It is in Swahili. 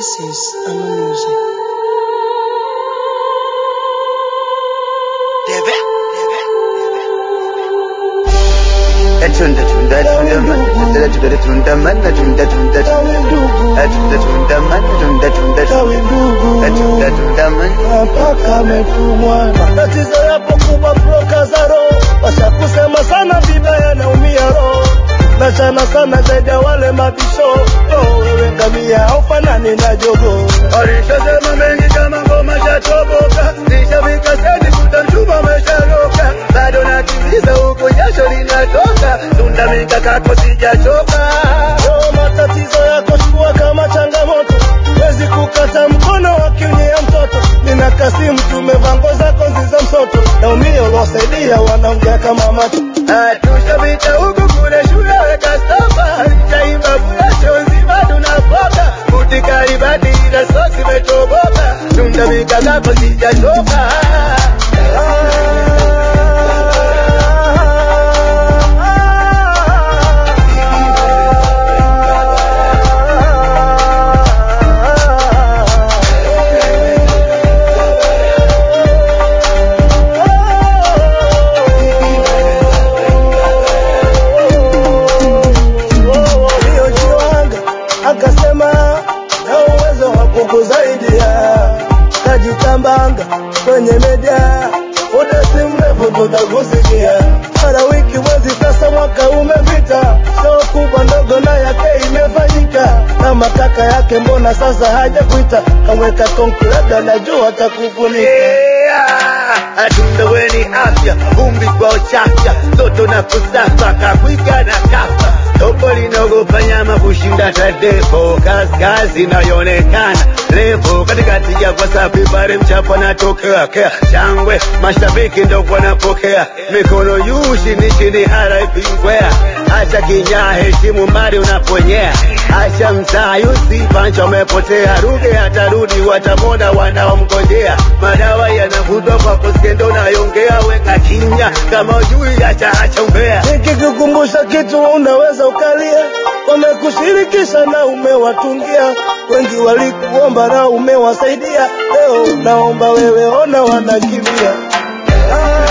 This is Ama Music. Matatizo yapo kubwa broka za roho, washakusema sana vibaya na umia roho, na chana sana zaidi wale mabisho. Wewe ngamia haufanani na jogo, walishasema mengi kama ngoma shatoboka, nishafika seni kutamchuma umesharoka, bado natimiza huko jasho linatoka, tunda mikakako sijachoka. Matatizo yako shua kama changamoto, wezi kukata mkono wakiunyea mtoto, nina Kasimu tumevaa nguo zako nziza msoto, na umio losaidia wanaongea kama macho. Tushabita huku kule shule weka stapa, nitaimba bulasho nzima tunapoka, kutikari badi ila sosi metoboka, tunda mikakako sijachoka. Akasema na uwezo wa kukusaidia, kajitambanga kwenye media, muda si mrefu tutakusikia. Mara wiki mwezi sasa mwaka umepita, show kubwa ndogo na yake imefanyika, na makaka yake mbona sasa haja kuita, kamweka konki labda najua atakufunika. Atunda weni afya, umbi kwa uchacha, soto na kusafa, kakwika na kafa, topo linogopa nyama kushinda tadepo, kazi inayoonekana levo katikati ya kwa safi pale mchapo anatokea kea shangwe, mashabiki ndo wanapokea mikono juu chini chini RIP square, acha kinyaa heshimu mali unaponyea, acha mtaa yusi pancha umepotea, ruge atarudi watamona wanaomgojea, madawa yanavutwa kwa kuskendo unayongea, weka kinya kama ujui acha umbea. Nikikukumbusha kitu unaweza ukalia, wamekushirikisha na umewatungia, wengi walikuomba na umewasaidia, leo naomba wewe ona wanakimbia.